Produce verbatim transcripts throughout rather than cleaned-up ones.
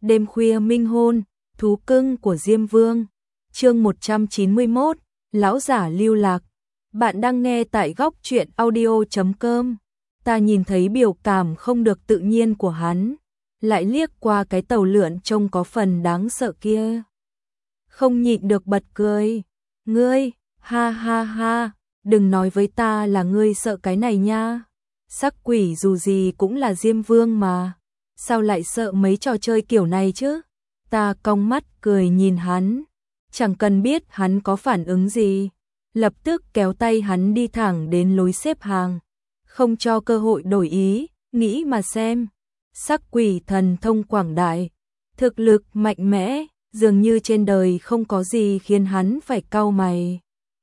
Đêm khuya minh hôn, thú cưng của Diêm Vương. Chương một trăm chín mươi mốt, lão giả lưu lạc. Bạn đang nghe tại góc truyện audio chấm com. Ta nhìn thấy biểu cảm không được tự nhiên của hắn, lại liếc qua cái tàu lượn trông có phần đáng sợ kia. Không nhịn được bật cười. Ngươi, ha ha ha, đừng nói với ta là ngươi sợ cái này nha. Sắc quỷ dù gì cũng là Diêm Vương mà, sao lại sợ mấy trò chơi kiểu này chứ? Ta cong mắt cười nhìn hắn, chẳng cần biết hắn có phản ứng gì, lập tức kéo tay hắn đi thẳng đến lối xếp hàng, không cho cơ hội đổi ý, nghĩ mà xem. Sắc quỷ thần thông quảng đại, thực lực mạnh mẽ, dường như trên đời không có gì khiến hắn phải cau mày.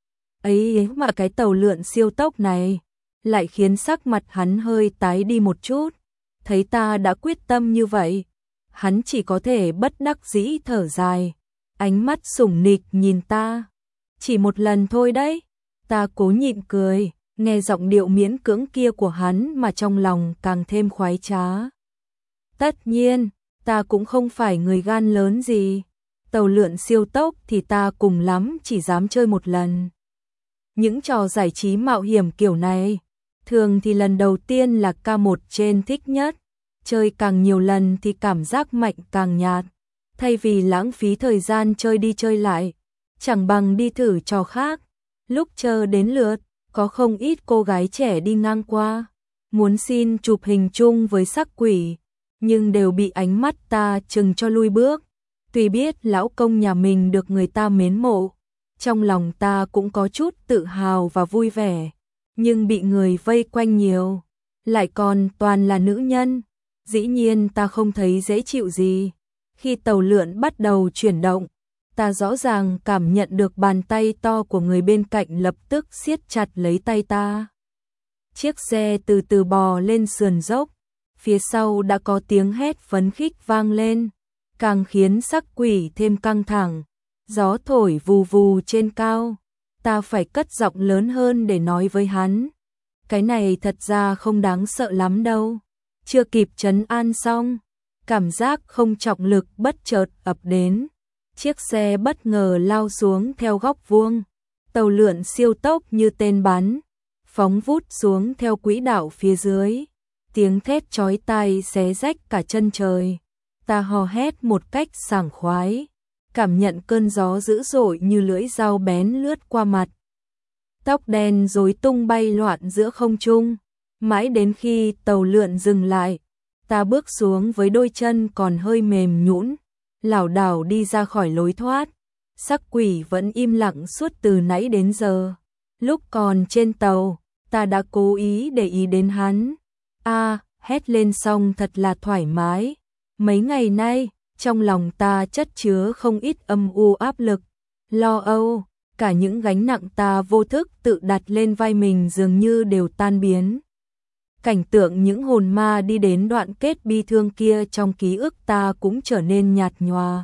Ấy mà cái tàu lượn siêu tốc này lại khiến sắc mặt hắn hơi tái đi một chút. Thấy ta đã quyết tâm như vậy, hắn chỉ có thể bất đắc dĩ thở dài, ánh mắt sủng nịch nhìn ta. Chỉ một lần thôi đấy. Ta cố nhịn cười, nghe giọng điệu miễn cưỡng kia của hắn mà trong lòng càng thêm khoái trá. Tất nhiên, ta cũng không phải người gan lớn gì. Tàu lượn siêu tốc thì ta cùng lắm chỉ dám chơi một lần. Những trò giải trí mạo hiểm kiểu này, thường thì lần đầu tiên là ca một trên thích nhất. Chơi càng nhiều lần thì cảm giác mạnh càng nhạt. Thay vì lãng phí thời gian chơi đi chơi lại, chẳng bằng đi thử trò khác. Lúc chờ đến lượt, có không ít cô gái trẻ đi ngang qua, muốn xin chụp hình chung với sắc quỷ, nhưng đều bị ánh mắt ta chừng cho lui bước. Tuy biết lão công nhà mình được người ta mến mộ, trong lòng ta cũng có chút tự hào và vui vẻ, nhưng bị người vây quanh nhiều, lại còn toàn là nữ nhân. Dĩ nhiên ta không thấy dễ chịu gì. Khi tàu lượn bắt đầu chuyển động, ta rõ ràng cảm nhận được bàn tay to của người bên cạnh lập tức siết chặt lấy tay ta. Chiếc xe từ từ bò lên sườn dốc, phía sau đã có tiếng hét phấn khích vang lên, càng khiến sắc quỷ thêm căng thẳng. Gió thổi vù vù trên cao, ta phải cất giọng lớn hơn để nói với hắn. Cái này thật ra không đáng sợ lắm đâu. Chưa kịp trấn an xong, cảm giác không trọng lực bất chợt ập đến. Chiếc xe bất ngờ lao xuống theo góc vuông. Tàu lượn siêu tốc như tên bắn, phóng vút xuống theo quỹ đạo phía dưới. Tiếng thét chói tai xé rách cả chân trời. Ta hò hét một cách sảng khoái, cảm nhận cơn gió dữ dội như lưỡi dao bén lướt qua mặt. Tóc đen rối tung bay loạn giữa không trung. Mãi đến khi tàu lượn dừng lại, ta bước xuống với đôi chân còn hơi mềm nhũn, lảo đảo đi ra khỏi lối thoát. Sắc quỷ vẫn im lặng suốt từ nãy đến giờ. Lúc còn trên tàu, ta đã cố ý để ý đến hắn. A, hét lên xong thật là thoải mái. Mấy ngày nay, trong lòng ta chất chứa không ít âm u áp lực, lo âu, cả những gánh nặng ta vô thức tự đặt lên vai mình dường như đều tan biến. Cảnh tượng những hồn ma đi đến đoạn kết bi thương kia trong ký ức ta cũng trở nên nhạt nhòa.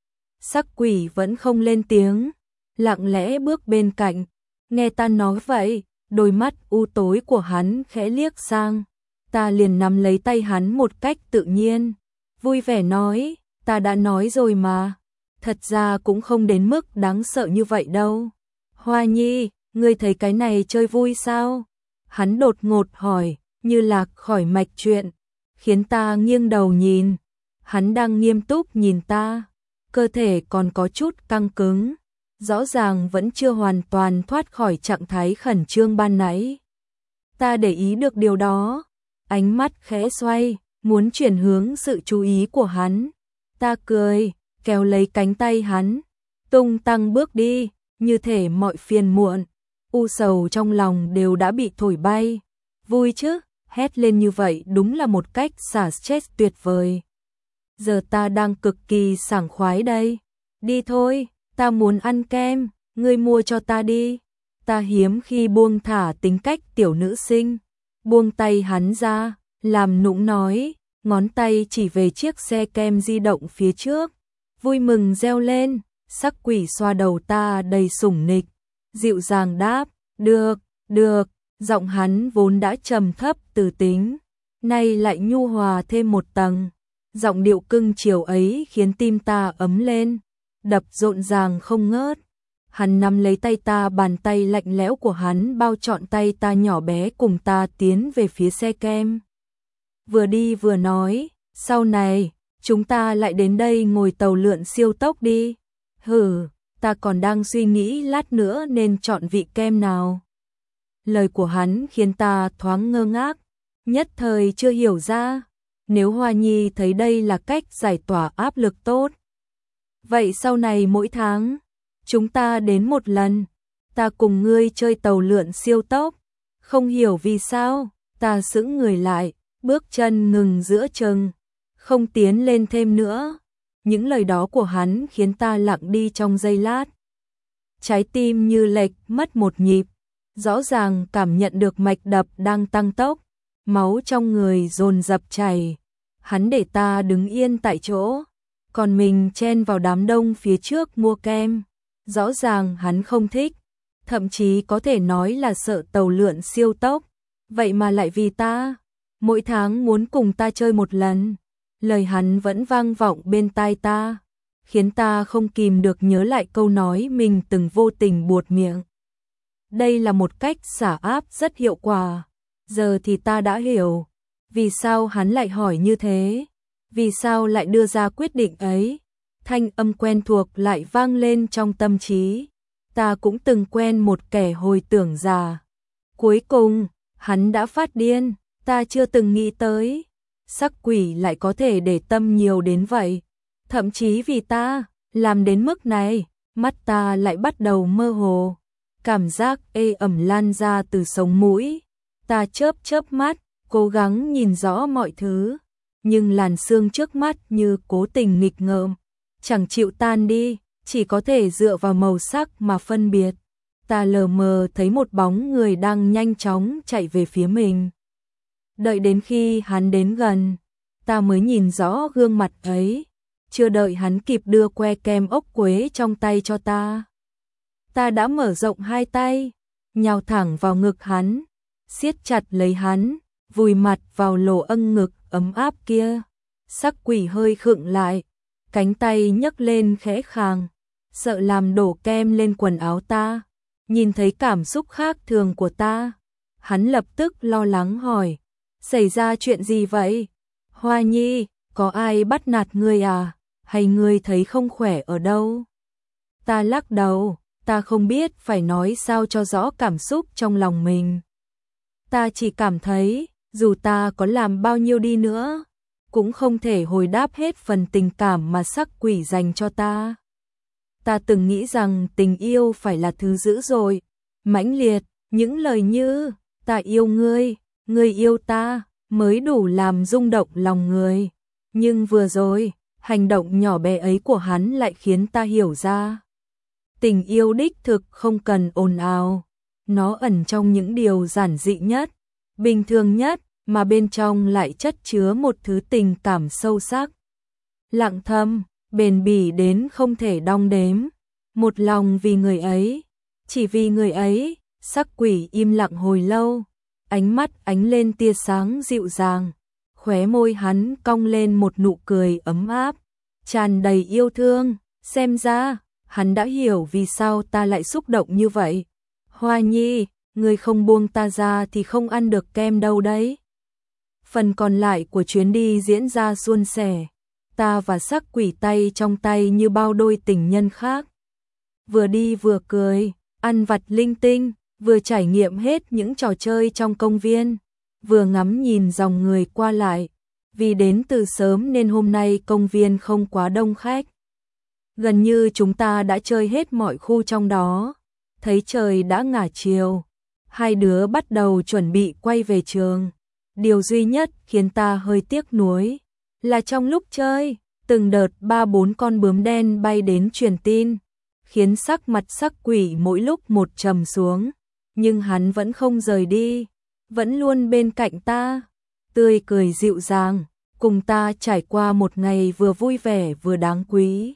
Sắc quỷ vẫn không lên tiếng, lặng lẽ bước bên cạnh, nghe ta nói vậy, đôi mắt u tối của hắn khẽ liếc sang, ta liền nắm lấy tay hắn một cách tự nhiên, vui vẻ nói, ta đã nói rồi mà, thật ra cũng không đến mức đáng sợ như vậy đâu. Hoa Nhi, ngươi thấy cái này chơi vui sao? Hắn đột ngột hỏi, như lạc khỏi mạch chuyện, khiến ta nghiêng đầu nhìn. Hắn đang nghiêm túc nhìn ta, cơ thể còn có chút căng cứng, rõ ràng vẫn chưa hoàn toàn thoát khỏi trạng thái khẩn trương ban nãy. Ta để ý được điều đó, ánh mắt khẽ xoay, muốn chuyển hướng sự chú ý của hắn. Ta cười, kéo lấy cánh tay hắn, tung tăng bước đi, như thể mọi phiền muộn, u sầu trong lòng đều đã bị thổi bay. Vui chứ? Hét lên như vậy đúng là một cách xả stress tuyệt vời. Giờ ta đang cực kỳ sảng khoái đây. Đi thôi, ta muốn ăn kem, ngươi mua cho ta đi. Ta hiếm khi buông thả tính cách tiểu nữ sinh, buông tay hắn ra, làm nũng nói, ngón tay chỉ về chiếc xe kem di động phía trước. Vui mừng reo lên, sắc quỷ xoa đầu ta đầy sủng nịch, dịu dàng đáp, được, được. Giọng hắn vốn đã trầm thấp từ tính, nay lại nhu hòa thêm một tầng. Giọng điệu cưng chiều ấy khiến tim ta ấm lên, đập rộn ràng không ngớt. Hắn nắm lấy tay ta, bàn tay lạnh lẽo của hắn bao trọn tay ta nhỏ bé, cùng ta tiến về phía xe kem. Vừa đi vừa nói, sau này, chúng ta lại đến đây ngồi tàu lượn siêu tốc đi. Hừ, ta còn đang suy nghĩ lát nữa nên chọn vị kem nào. Lời của hắn khiến ta thoáng ngơ ngác, nhất thời chưa hiểu ra. Nếu Hoa Nhi thấy đây là cách giải tỏa áp lực tốt, vậy sau này mỗi tháng, chúng ta đến một lần, ta cùng ngươi chơi tàu lượn siêu tốc. Không hiểu vì sao, ta sững người lại, bước chân ngừng giữa chừng, không tiến lên thêm nữa. Những lời đó của hắn khiến ta lặng đi trong giây lát. Trái tim như lệch mất một nhịp, rõ ràng cảm nhận được mạch đập đang tăng tốc, máu trong người dồn dập chảy. Hắn để ta đứng yên tại chỗ, còn mình chen vào đám đông phía trước mua kem. Rõ ràng hắn không thích, thậm chí có thể nói là sợ tàu lượn siêu tốc, vậy mà lại vì ta, mỗi tháng muốn cùng ta chơi một lần. Lời hắn vẫn vang vọng bên tai ta, khiến ta không kìm được nhớ lại câu nói mình từng vô tình buột miệng. Đây là một cách xả áp rất hiệu quả. Giờ thì ta đã hiểu, vì sao hắn lại hỏi như thế, vì sao lại đưa ra quyết định ấy. Thanh âm quen thuộc lại vang lên trong tâm trí. Ta cũng từng quen một kẻ hồi tưởng già. Cuối cùng, hắn đã phát điên, ta chưa từng nghĩ tới. Sắc quỷ lại có thể để tâm nhiều đến vậy. Thậm chí vì ta, làm đến mức này, mắt ta lại bắt đầu mơ hồ. Cảm giác ê ẩm lan ra từ sống mũi. Ta chớp chớp mắt, cố gắng nhìn rõ mọi thứ. Nhưng làn sương trước mắt như cố tình nghịch ngợm, chẳng chịu tan đi, chỉ có thể dựa vào màu sắc mà phân biệt. Ta lờ mờ thấy một bóng người đang nhanh chóng chạy về phía mình. Đợi đến khi hắn đến gần, ta mới nhìn rõ gương mặt ấy. Chưa đợi hắn kịp đưa que kem ốc quế trong tay cho ta, ta đã mở rộng hai tay, nhào thẳng vào ngực hắn, siết chặt lấy hắn, vùi mặt vào lỗ âng ngực ấm áp kia. Sắc quỷ hơi khựng lại, cánh tay nhấc lên khẽ khàng, sợ làm đổ kem lên quần áo ta. Nhìn thấy cảm xúc khác thường của ta, hắn lập tức lo lắng hỏi, xảy ra chuyện gì vậy? Hoa Nhi, có ai bắt nạt ngươi à? Hay ngươi thấy không khỏe ở đâu? Ta lắc đầu, ta không biết phải nói sao cho rõ cảm xúc trong lòng mình. Ta chỉ cảm thấy, dù ta có làm bao nhiêu đi nữa, cũng không thể hồi đáp hết phần tình cảm mà sắc quỷ dành cho ta. Ta từng nghĩ rằng tình yêu phải là thứ dữ dội, mãnh liệt, những lời như ta yêu ngươi, ngươi yêu ta mới đủ làm rung động lòng người. Nhưng vừa rồi, hành động nhỏ bé ấy của hắn lại khiến ta hiểu ra. Tình yêu đích thực không cần ồn ào, nó ẩn trong những điều giản dị nhất, bình thường nhất, mà bên trong lại chất chứa một thứ tình cảm sâu sắc, lặng thầm, bền bỉ đến không thể đong đếm. Một lòng vì người ấy, chỉ vì người ấy. Sắc quỷ im lặng hồi lâu, ánh mắt ánh lên tia sáng dịu dàng, khóe môi hắn cong lên một nụ cười ấm áp, tràn đầy yêu thương. Xem ra, hắn đã hiểu vì sao ta lại xúc động như vậy. Hoa Nhi, ngươi không buông ta ra thì không ăn được kem đâu đấy. Phần còn lại của chuyến đi diễn ra suôn sẻ. Ta và sắc quỷ tay trong tay như bao đôi tình nhân khác. Vừa đi vừa cười, ăn vặt linh tinh, vừa trải nghiệm hết những trò chơi trong công viên, vừa ngắm nhìn dòng người qua lại. Vì đến từ sớm nên hôm nay công viên không quá đông khách. Gần như chúng ta đã chơi hết mọi khu trong đó. Thấy trời đã ngả chiều, hai đứa bắt đầu chuẩn bị quay về trường. Điều duy nhất khiến ta hơi tiếc nuối là trong lúc chơi, từng đợt ba bốn con bướm đen bay đến truyền tin, khiến sắc mặt sắc quỷ mỗi lúc một trầm xuống. Nhưng hắn vẫn không rời đi, vẫn luôn bên cạnh ta, tươi cười dịu dàng, cùng ta trải qua một ngày vừa vui vẻ vừa đáng quý.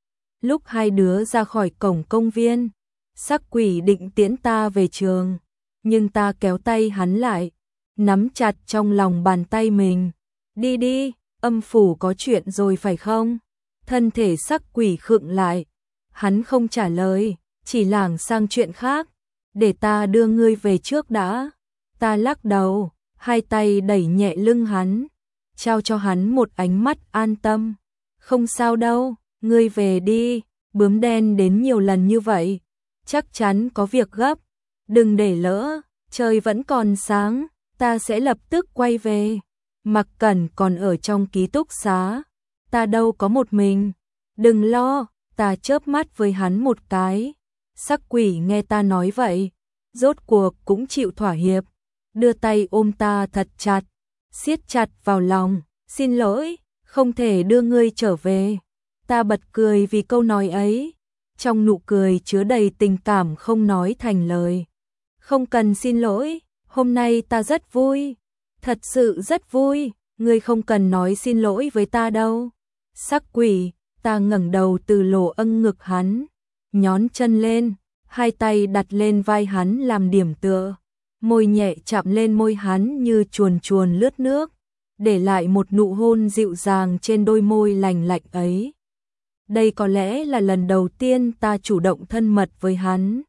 Lúc hai đứa ra khỏi cổng công viên, sắc quỷ định tiễn ta về trường, nhưng ta kéo tay hắn lại, nắm chặt trong lòng bàn tay mình. Đi đi, âm phủ có chuyện rồi phải không? Thân thể sắc quỷ khựng lại. Hắn không trả lời, chỉ lảng sang chuyện khác. Để ta đưa ngươi về trước đã. Ta lắc đầu, hai tay đẩy nhẹ lưng hắn, trao cho hắn một ánh mắt an tâm. Không sao đâu, ngươi về đi, bướm đen đến nhiều lần như vậy, chắc chắn có việc gấp. Đừng để lỡ, trời vẫn còn sáng, ta sẽ lập tức quay về. Mặc Cẩn còn ở trong ký túc xá, ta đâu có một mình. Đừng lo, ta chớp mắt với hắn một cái. Sắc quỷ nghe ta nói vậy, rốt cuộc cũng chịu thỏa hiệp, đưa tay ôm ta thật chặt, siết chặt vào lòng. Xin lỗi, không thể đưa ngươi trở về. Ta bật cười vì câu nói ấy, trong nụ cười chứa đầy tình cảm không nói thành lời. Không cần xin lỗi, hôm nay ta rất vui, thật sự rất vui, ngươi không cần nói xin lỗi với ta đâu. Sắc quỷ, ta ngẩng đầu từ lỗ âng ngực hắn, nhón chân lên, hai tay đặt lên vai hắn làm điểm tựa, môi nhẹ chạm lên môi hắn như chuồn chuồn lướt nước, để lại một nụ hôn dịu dàng trên đôi môi lành lạnh ấy. Đây có lẽ là lần đầu tiên ta chủ động thân mật với hắn,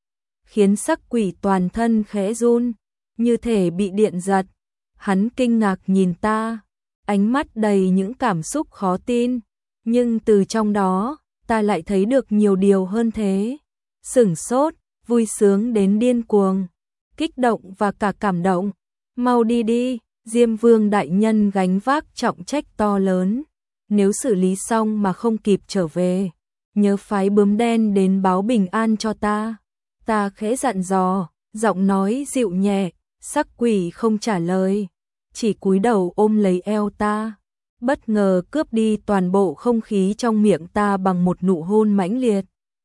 khiến sắc quỷ toàn thân khẽ run, như thể bị điện giật. Hắn kinh ngạc nhìn ta, ánh mắt đầy những cảm xúc khó tin, nhưng từ trong đó, ta lại thấy được nhiều điều hơn thế. Sửng sốt, vui sướng đến điên cuồng, kích động và cả cảm động. Mau đi đi, Diêm Vương đại nhân gánh vác trọng trách to lớn, nếu xử lý xong mà không kịp trở về, nhớ phái bướm đen đến báo bình an cho ta. Ta khẽ dặn dò, giọng nói dịu nhẹ. Sắc quỷ không trả lời, chỉ cúi đầu ôm lấy eo ta, bất ngờ cướp đi toàn bộ không khí trong miệng ta bằng một nụ hôn mãnh liệt,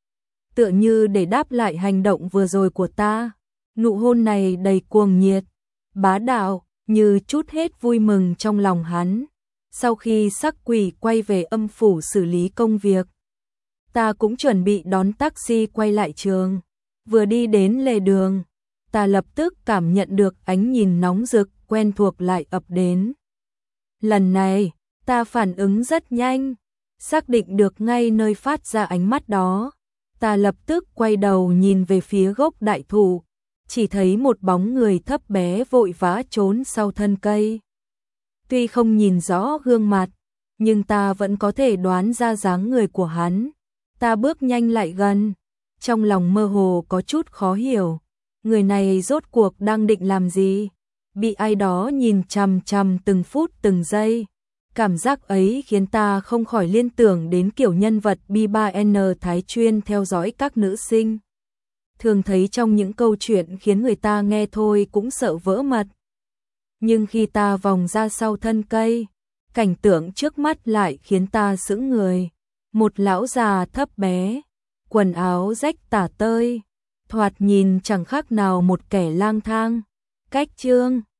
tựa như để đáp lại hành động vừa rồi của ta. Nụ hôn này đầy cuồng nhiệt, bá đạo, như trút hết vui mừng trong lòng hắn. Sau khi sắc quỷ quay về âm phủ xử lý công việc, ta cũng chuẩn bị đón taxi quay lại trường. Vừa đi đến lề đường, ta lập tức cảm nhận được ánh nhìn nóng rực quen thuộc lại ập đến. Lần này, ta phản ứng rất nhanh, xác định được ngay nơi phát ra ánh mắt đó. Ta lập tức quay đầu nhìn về phía gốc đại thụ, chỉ thấy một bóng người thấp bé vội vã trốn sau thân cây. Tuy không nhìn rõ gương mặt, nhưng ta vẫn có thể đoán ra dáng người của hắn. Ta bước nhanh lại gần, trong lòng mơ hồ có chút khó hiểu. Người này rốt cuộc đang định làm gì? Bị ai đó nhìn chằm chằm từng phút từng giây. Cảm giác ấy khiến ta không khỏi liên tưởng đến kiểu nhân vật B ba N Thái chuyên theo dõi các nữ sinh. Thường thấy trong những câu chuyện khiến người ta nghe thôi cũng sợ vỡ mật. Nhưng khi ta vòng ra sau thân cây, cảnh tượng trước mắt lại khiến ta sững người. Một lão già thấp bé, quần áo rách tả tơi, thoạt nhìn chẳng khác nào một kẻ lang thang. Cách chương